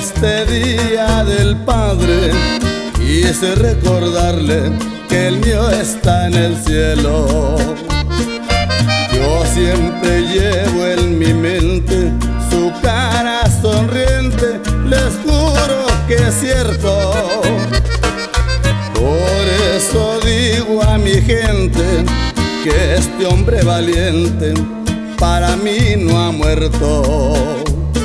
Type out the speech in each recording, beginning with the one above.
este día del Padre quise recordarle que el mío está en el cielo. Yo siempre llevo en mi mente su cara sonriente, les juro que es cierto. Por eso digo a mi gente que este hombre valiente para mí no ha muerto.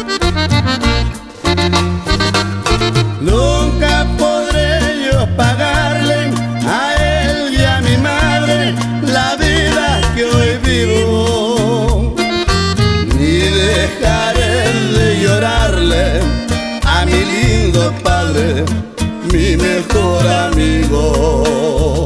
Nunca podré yo pagarle a él y a mi madre la vida que hoy vivo, ni dejaré de llorarle a mi lindo padre, mi mejor amigo.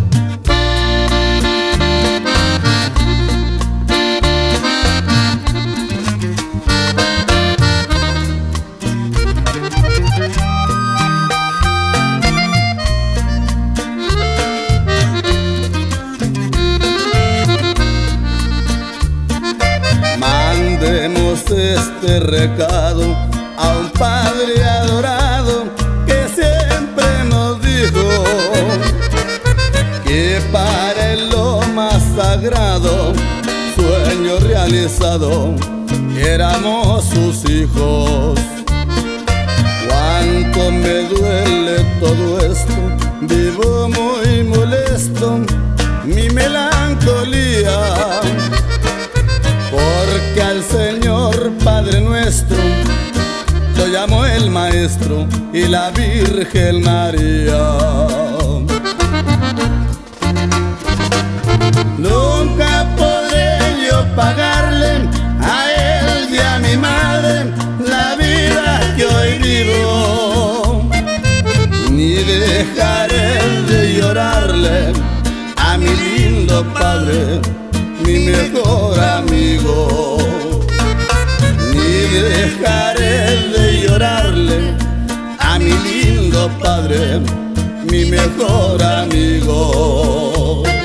Mandemos este recado a un Padre adorado que siempre nos dijo que para él lo más sagrado, sueño realizado, éramos sus hijos. Cuánto me duele todo esto, vivo muy molesto, mi melancolía, porque al Señor Padre nuestro lo llamó el Maestro y la Virgen María. Nunca podré yo pagarle a él y a mi madre la vida que hoy vivo, ni dejaré de llorarle a mi lindo Padre, mi mejor amigo, ni dejaré de llorarle a mi lindo Padre, mi mejor amigo.